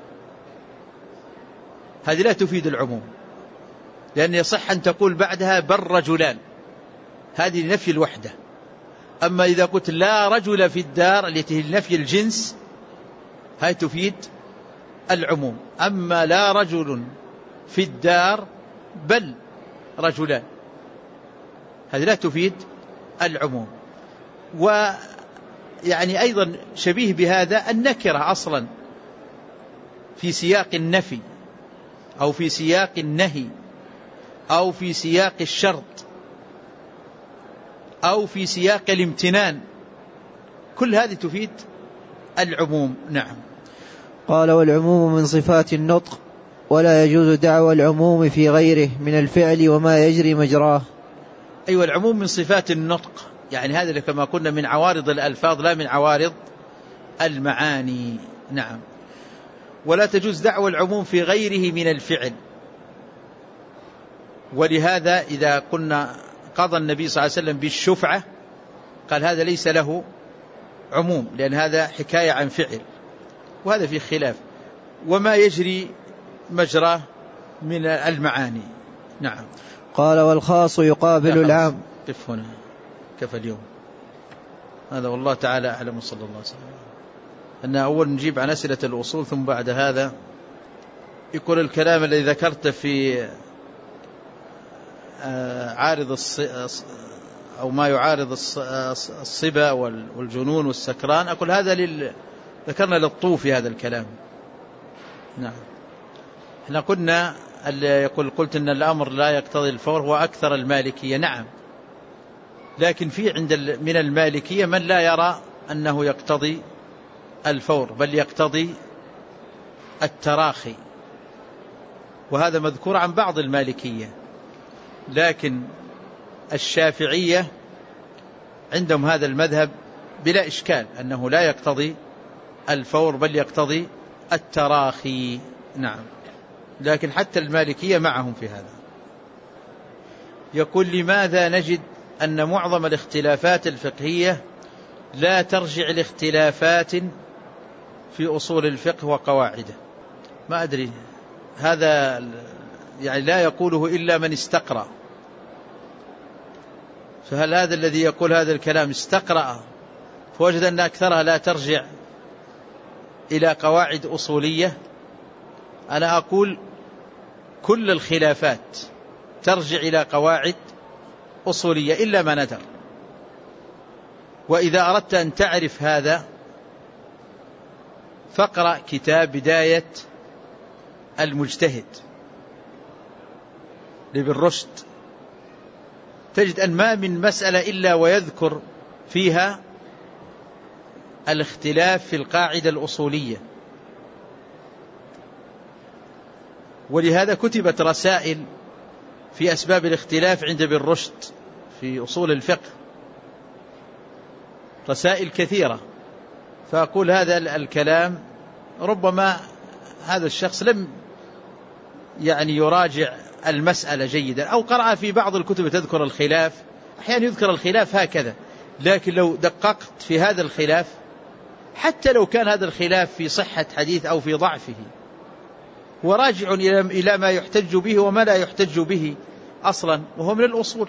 Speaker 2: هذه لا تفيد العموم، لأن يصح أن تقول بعدها بل رجلان، هذه نفي الوحدة. أما إذا قلت لا رجل في الدار التي هي نفي الجنس، هاي تفيد العموم. أما لا رجل في الدار بل رجلان، هذه لا تفيد العموم. يعني أيضا شبيه بهذا النكرة أصلا في سياق النفي أو في سياق النهي أو في سياق الشرط أو في سياق الامتنان، كل هذه تفيد العموم. نعم.
Speaker 1: قال: والعموم من صفات النطق، ولا يجوز دعوى العموم في غيره من الفعل وما يجري مجراه.
Speaker 2: أيوة، العموم من صفات النطق، يعني هذا كما قلنا من عوارض الألفاظ لا من عوارض المعاني. نعم. ولا تجوز دعوى العموم في غيره من الفعل، ولهذا إذا قلنا قضى النبي صلى الله عليه وسلم بالشفعة قال هذا ليس له عموم، لأن هذا حكاية عن فعل، وهذا في خلاف. وما يجري مجراه من المعاني. نعم.
Speaker 1: قال: والخاص يقابل العام.
Speaker 2: قف هنا، كفى اليوم هذا، والله تعالى أعلم، صلى الله عليه وسلم. أن أول نجيب عن أسئلة الأصول، ثم بعد هذا يقول الكلام الذي ذكرت في عارض أو ما يعارض الصبا والجنون والسكران، أقول هذا لل... ذكرنا للطوفي هذا الكلام. نعم. احنا قلنا يقول قلت إن الأمر لا يقتضي الفور، هو أكثر المالكية. نعم، لكن في عند من المالكية من لا يرى أنه يقتضي الفور، بل يقتضي التراخي، وهذا مذكور عن بعض المالكية. لكن الشافعية عندهم هذا المذهب بلا إشكال، أنه لا يقتضي الفور بل يقتضي التراخي. نعم. لكن حتى المالكية معهم في هذا. يقول: لماذا نجد أن معظم الاختلافات الفقهية لا ترجع لاختلافات في أصول الفقه وقواعده؟ ما أدري، هذا يعني لا يقوله إلا من استقرأ، فهل هذا الذي يقول هذا الكلام استقرأ فوجد أن أكثرها لا ترجع إلى قواعد أصولية؟ أنا أقول كل الخلافات ترجع إلى قواعد أصولية إلا ما ندر. وإذا أردت أن تعرف هذا فاقرأ كتاب بداية المجتهد لابن رشد، تجد أن ما من مسألة إلا ويذكر فيها الاختلاف في القاعدة الأصولية. ولهذا كتبت رسائل في أسباب الاختلاف عند ابن رشد في أصول الفقه، رسائل كثيرة. فأقول هذا الكلام ربما هذا الشخص لم يعني يراجع المسألة جيدا، أو قرأ في بعض الكتب تذكر الخلاف، أحيانا يذكر الخلاف هكذا، لكن لو دققت في هذا الخلاف حتى لو كان هذا الخلاف في صحة حديث أو في ضعفه، وراجع إلى ما يحتج به وما لا يحتج به أصلا، وهو من الأصول.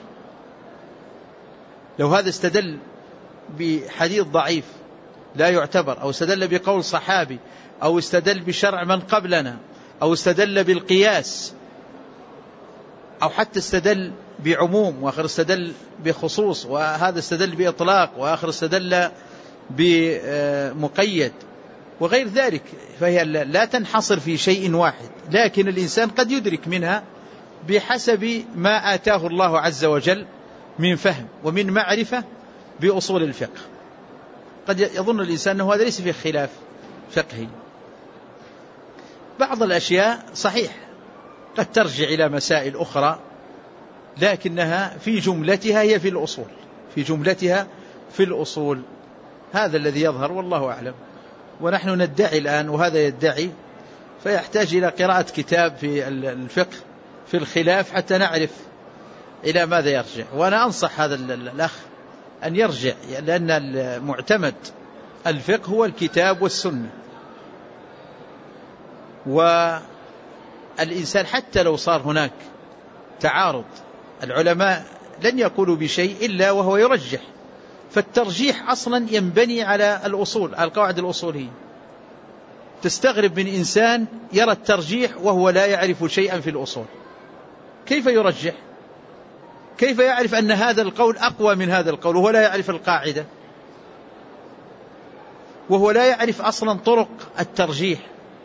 Speaker 2: لو هذا استدل بحديث ضعيف لا يعتبر، أو استدل بقول صحابي، أو استدل بشرع من قبلنا، أو استدل بالقياس، أو حتى استدل بعموم وآخر استدل بخصوص، وهذا استدل بإطلاق وآخر استدل بمقيد وغير ذلك، فهي لا تنحصر في شيء واحد، لكن الإنسان قد يدرك منها بحسب ما آتاه الله عز وجل من فهم ومن معرفة بأصول الفقه. قد يظن الإنسان أنه هذا ليس فيه خلاف فقهي. بعض الأشياء صحيح قد ترجع إلى مسائل أخرى، لكنها في جملتها هي في الأصول، في جملتها في الأصول. هذا الذي يظهر والله أعلم. ونحن ندعي الآن وهذا يدعي، فيحتاج إلى قراءة كتاب في الفقه في الخلاف حتى نعرف إلى ماذا يرجع. وأنا أنصح هذا الأخ أن يرجع، لأن المعتمد الفقه هو الكتاب والسنة. والإنسان حتى لو صار هناك تعارض، العلماء لن يقولوا بشيء إلا وهو يرجح، فالترجيح أصلا ينبني على الأصول، على القواعد الأصولية. تستغرب من إنسان يرى الترجيح وهو لا يعرف شيئا في الأصول، كيف يرجح؟ كيف يعرف أن هذا القول أقوى من هذا القول وهو لا يعرف القاعدة؟ وهو لا يعرف أصلا طرق الترجيح.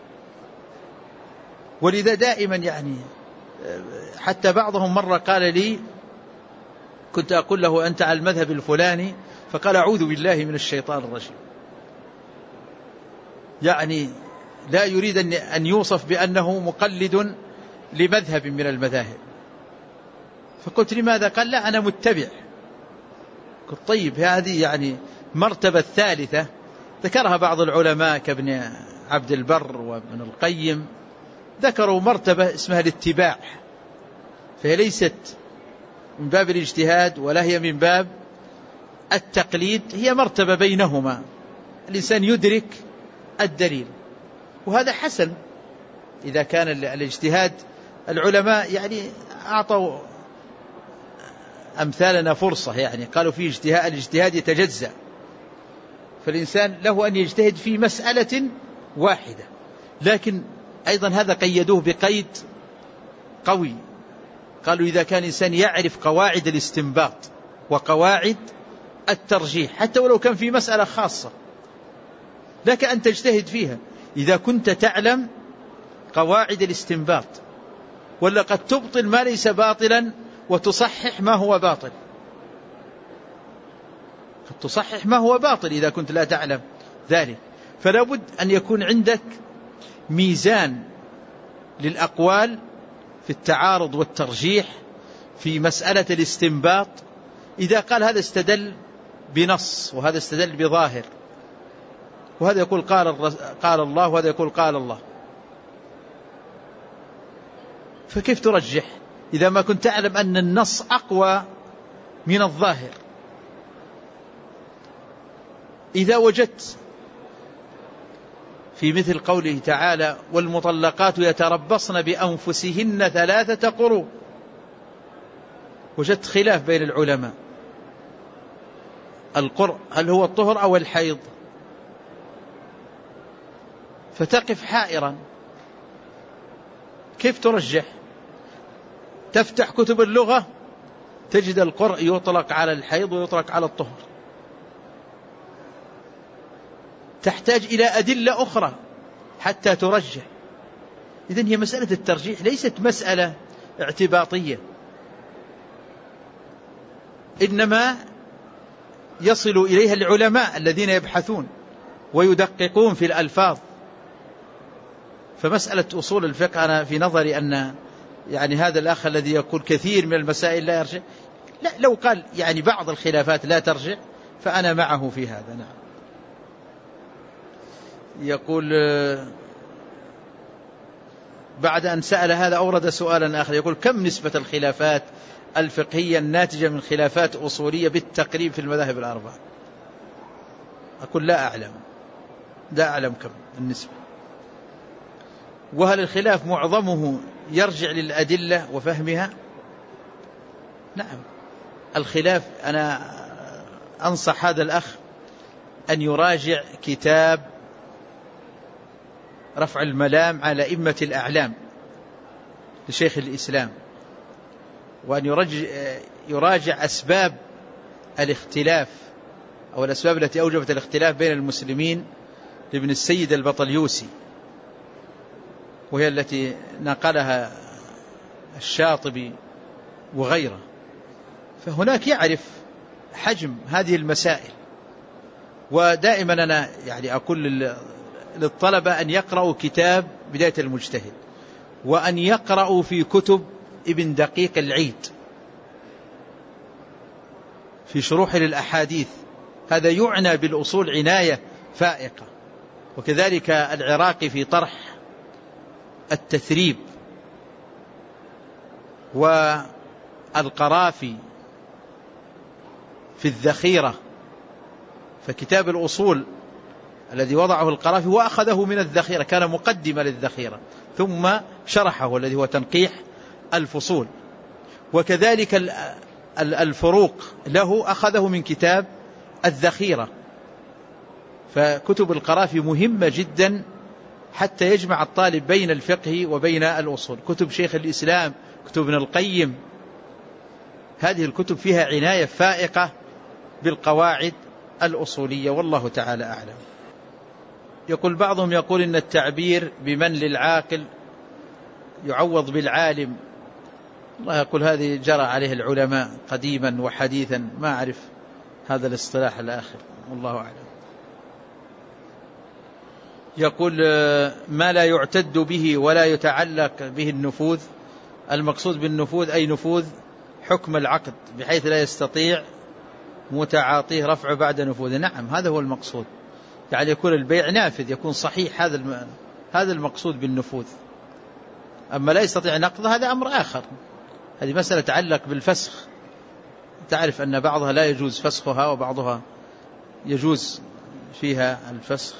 Speaker 2: ولذا دائما يعني حتى بعضهم مرة قال لي، كنت أقول له أنت على المذهب الفلاني، فقال أعوذ بالله من الشيطان الرجيم، يعني لا يريد أن يوصف بأنه مقلد لمذهب من المذاهب. فقلت لماذا؟ قال لا أنا متبع. قلت طيب هذه يعني مرتبة الثالثة ذكرها بعض العلماء كابن عبد البر وابن القيم، ذكروا مرتبة اسمها الاتباع، فهي ليست من باب الاجتهاد ولا هي من باب التقليد، هي مرتبة بينهما، الإنسان يدرك الدليل، وهذا حسن إذا كان الاجتهاد. العلماء يعني أعطوا أمثالنا فرصة، يعني قالوا فيه اجتهاد، الاجتهاد يتجزأ، فالإنسان له أن يجتهد في مسألة واحدة، لكن أيضا هذا قيدوه بقيد قوي، قالوا إذا كان الإنسان يعرف قواعد الاستنباط وقواعد الترجيح حتى ولو كان في مسألة خاصة لك أن تجتهد فيها إذا كنت تعلم قواعد الاستنباط، ولا قد تبطل ما ليس باطلا وتصحح ما هو باطل، قد تصحح ما هو باطل إذا كنت لا تعلم ذلك. فلا بد أن يكون عندك ميزان للأقوال في التعارض والترجيح في مسألة الاستنباط. إذا قال هذا استدل بنص وهذا استدل بظاهر، وهذا يقول قال قال الله وهذا يقول قال الله، فكيف ترجح إذا ما كنت تعلم أن النص أقوى من الظاهر؟ إذا وجدت في مثل قوله تعالى والمطلقات يتربصن بأنفسهن ثلاثة قروء، وجدت خلاف بين العلماء، القرء هل هو الطهر أو الحيض؟ فتقف حائرا كيف ترجح؟ تفتح كتب اللغة تجد القرء يطلق على الحيض ويطلق على الطهر، تحتاج إلى أدلة أخرى حتى ترجح. إذن هي مسألة الترجيح ليست مسألة اعتباطية، إنما يصل إليها العلماء الذين يبحثون ويدققون في الألفاظ. فمسألة أصول الفقه أنا في نظري أن يعني هذا الأخ الذي يقول كثير من المسائل لا يرجع، لا، لو قال يعني بعض الخلافات لا ترجع فأنا معه في هذا. نعم. يقول بعد أن سأل هذا أورد سؤالا آخر، يقول كم نسبة الخلافات الفقهية الناتجة من خلافات أصولية بالتقريب في المذاهب الأربعة؟ أقول لا أعلم، لا أعلم كم النسبة. وهل الخلاف معظمه يرجع للأدلة وفهمها؟ نعم، الخلاف أنا أنصح هذا الأخ أن يراجع كتاب رفع الملام على أئمة الأعلام لشيخ الإسلام، وأن يراجع أسباب الاختلاف أو الأسباب التي أوجبت الاختلاف بين المسلمين لابن السيد البطليوسي، وهي التي نقلها الشاطبي وغيره. فهناك يعرف حجم هذه المسائل. ودائما أنا يعني أقول للطلبة أن يقرأوا كتاب بداية المجتهد، وأن يقرأوا في كتب ابن دقيق العيد في شروح للأحاديث، هذا يعنى بالأصول عناية فائقة. وكذلك العراقي في طرح التثريب، والقرافي في الذخيرة. فكتاب الأصول الذي وضعه القرافي وأخذه من الذخيرة، كان مقدمة للذخيرة ثم شرحه الذي هو تنقيح الفصول. وكذلك الفروق له أخذه من كتاب الذخيرة. فكتب القرافي مهمة جدا حتى يجمع الطالب بين الفقه وبين الأصول. كتب شيخ الإسلام، كتب ابن القيم، هذه الكتب فيها عناية فائقة بالقواعد الأصولية، والله تعالى أعلم. يقول بعضهم يقول إن التعبير بمن للعاقل يعوض بالعالم. الله يقول هذه جرى عليه العلماء قديما وحديثا، ما أعرف هذا الاصطلاح الآخر، والله أعلم. يقول ما لا يعتد به ولا يتعلق به النفوذ. المقصود بالنفوذ أي نفوذ حكم العقد بحيث لا يستطيع متعاطيه رفعه بعد نفوذه. نعم هذا هو المقصود، يعني يكون البيع نافذ، يكون صحيح، هذا الم... هذا المقصود بالنفوذ. أما لا يستطيع نقضه هذا أمر آخر، هذه مسألة تتعلق بالفسخ. تعرف أن بعضها لا يجوز فسخها وبعضها يجوز فيها الفسخ،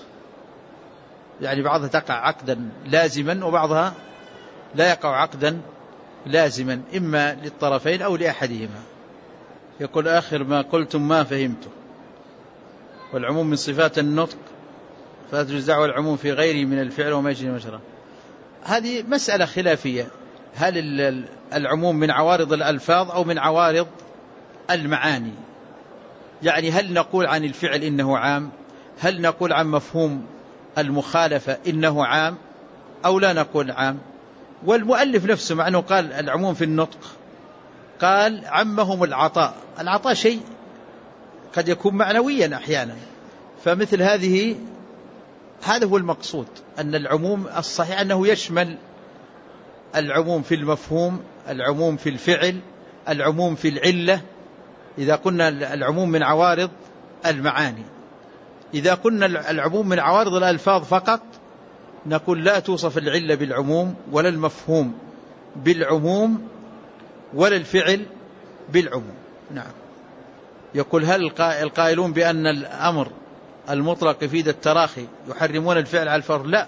Speaker 2: يعني بعضها تقع عقدا لازما وبعضها لا يقع عقدا لازما، إما للطرفين أو لأحدهما. يقول آخر ما قلتم ما فهمته، والعموم من صفات النطق فلا تجوز دعوى العموم في غيره من الفعل وما يجري مجرى. هذه مسألة خلافية، هل العموم من عوارض الألفاظ أو من عوارض المعاني؟ يعني هل نقول عن الفعل إنه عام، هل نقول عن مفهوم المخالفة إنه عام، أو لا نقول عام؟ والمؤلف نفسه مع أنه قال العموم في النطق قال عمهم العطاء. العطاء شيء قد يكون معنويا أحيانا، فمثل هذه هذا هو المقصود، أن العموم الصحيح أنه يشمل العموم في المفهوم، العموم في الفعل، العموم في العلة، إذا قلنا العموم من عوارض المعاني. إذا قلنا العموم من عوارض الألفاظ فقط نقول لا توصف العلة بالعموم ولا المفهوم بالعموم ولا الفعل بالعموم. نعم. يقول هل القائلون بأن الأمر المطلق يفيد التراخي يحرمون الفعل على الفور؟ لا،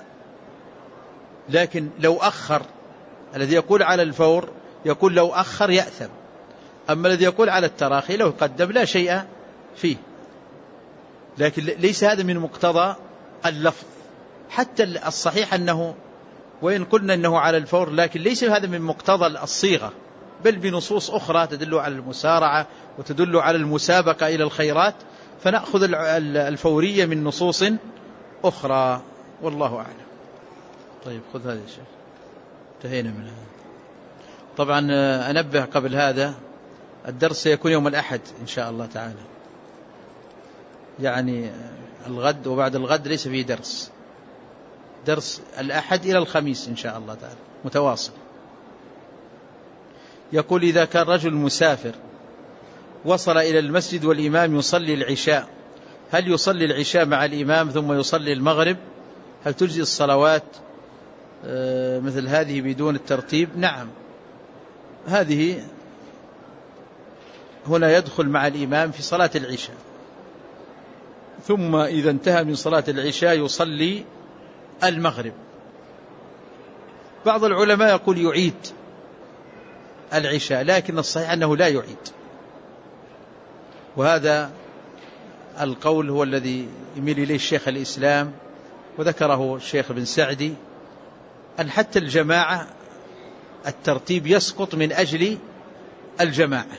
Speaker 2: لكن لو أخر، الذي يقول على الفور يقول لو أخر يأثم، أما الذي يقول على التراخي لو قدم لا شيء فيه. لكن ليس هذا من مقتضى اللفظ، حتى الصحيح أنه وإن قلنا أنه على الفور لكن ليس هذا من مقتضى الصيغة، بل بنصوص أخرى تدل على المسارعة وتدل على المسابقة إلى الخيرات، فنأخذ الفورية من نصوص أخرى، والله أعلم. طيب خذ هذا الشيء، انتهينا من هذا. طبعا أنبه قبل هذا الدرس سيكون يوم الأحد إن شاء الله تعالى، يعني الغد وبعد الغد ليس فيه درس، درس الأحد إلى الخميس إن شاء الله تعالى متواصل. يقول إذا كان رجل مسافر وصل إلى المسجد والإمام يصلي العشاء، هل يصلي العشاء مع الإمام ثم يصلي المغرب؟ هل تجزي الصلوات مثل هذه بدون الترتيب؟ نعم، هذه هنا يدخل مع الإمام في صلاة العشاء، ثم إذا انتهى من صلاة العشاء يصلي المغرب. بعض العلماء يقول يعيد العشاء، لكن الصحيح أنه لا يعيد، وهذا القول هو الذي يميل إليه الشيخ الإسلام وذكره الشيخ بن سعدي، أن حتى الجماعة الترتيب يسقط من أجل الجماعة،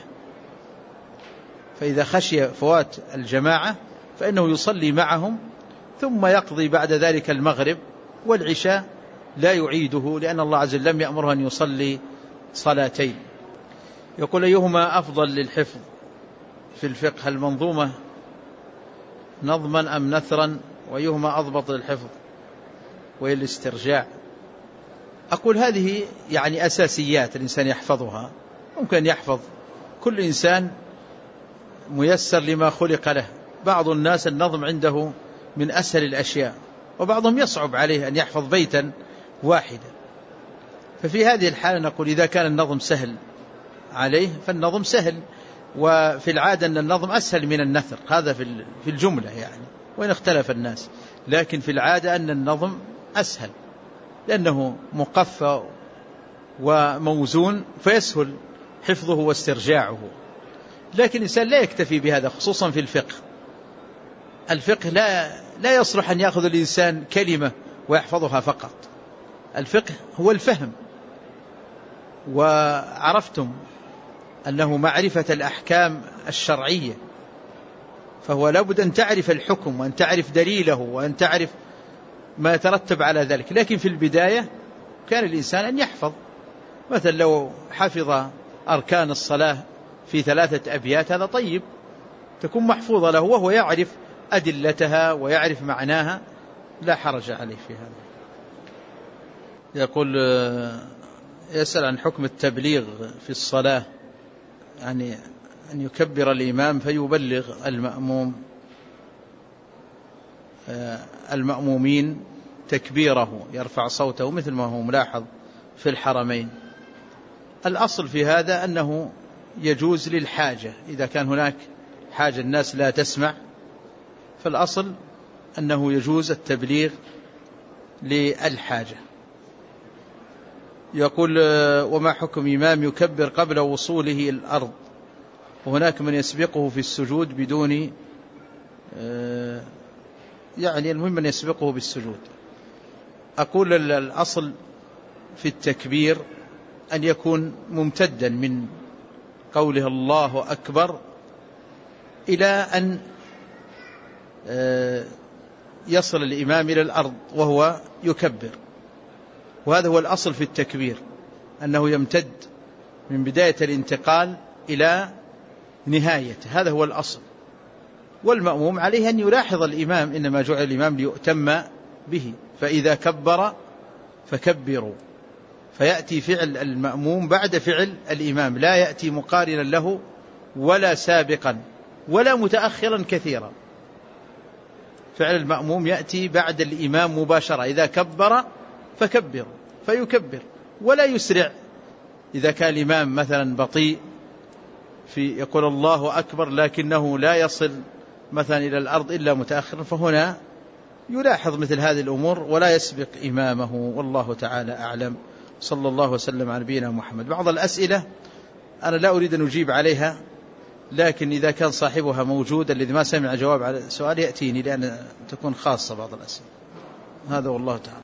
Speaker 2: فإذا خشي فوات الجماعة فإنه يصلي معهم ثم يقضي بعد ذلك المغرب، والعشاء لا يعيده لأن الله عز وجل لم يأمره أن يصلي صلاتين. يقول أيهما أفضل للحفظ في الفقه، المنظومة نظما أم نثرا، وأيهما أضبط للحفظ والاسترجاع؟ أقول هذه يعني أساسيات الإنسان يحفظها، ممكن أن يحفظ، كل إنسان ميسر لما خلق له. بعض الناس النظم عنده من أسهل الأشياء، وبعضهم يصعب عليه أن يحفظ بيتا واحدا، ففي هذه الحالة نقول إذا كان النظم سهل عليه فالنظم سهل، وفي العادة أن النظم أسهل من النثر، هذا في الجملة يعني، وإن اختلف الناس، لكن في العادة أن النظم أسهل لأنه مقفى وموزون فيسهل حفظه واسترجاعه. لكن الإنسان لا يكتفي بهذا، خصوصا في الفقه. الفقه لا لا يصلح أن يأخذ الإنسان كلمة ويحفظها فقط، الفقه هو الفهم، وعرفتم أنه معرفة الأحكام الشرعية، فهو لابد أن تعرف الحكم وأن تعرف دليله وأن تعرف ما يترتب على ذلك. لكن في البداية كان الإنسان أن يحفظ، مثلا لو حفظ أركان الصلاة في ثلاثة أبيات هذا طيب، تكون محفوظة له وهو يعرف أدلتها ويعرف معناها، لا حرج عليه في هذا. يقول يسأل عن حكم التبليغ في الصلاة، يعني أن يكبر الإمام فيبلغ المأموم المأمومين تكبيره، يرفع صوته مثل ما هو ملاحظ في الحرمين. الأصل في هذا أنه يجوز للحاجة، إذا كان هناك حاجة الناس لا تسمع، فالأصل أنه يجوز التبليغ للحاجة. يقول وما حكم إمام يكبر قبل وصوله إلى الأرض وهناك من يسبقه في السجود بدون، يعني المهم من يسبقه بالسجود. أقول الأصل في التكبير أن يكون ممتدا من قوله الله أكبر إلى أن يصل الإمام إلى الأرض وهو يكبر، وهذا هو الأصل في التكبير، أنه يمتد من بداية الانتقال إلى نهايته، هذا هو الأصل. والمأموم عليه أن يلاحظ الإمام، إنما جعل الإمام ليؤتم به، فإذا كبر فكبروا، فيأتي فعل المأموم بعد فعل الإمام، لا يأتي مقارنا له ولا سابقا ولا متأخرا كثيرا. فعل المأموم يأتي بعد الإمام مباشرة، إذا كبر فكبروا فيكبر، ولا يسرع. إذا كان الإمام مثلا بطيء في يقول الله أكبر لكنه لا يصل مثلا إلى الأرض إلا متأخرا، فهنا يلاحظ مثل هذه الأمور ولا يسبق إمامه، والله تعالى أعلم. صلى الله وسلم على نبينا محمد. بعض الأسئلة أنا لا أريد أن أجيب عليها، لكن إذا كان صاحبها موجود الذي ما سمع جواب على السؤال يأتيني، لأن تكون خاصة بعض الأسئلة. هذا والله تعالى.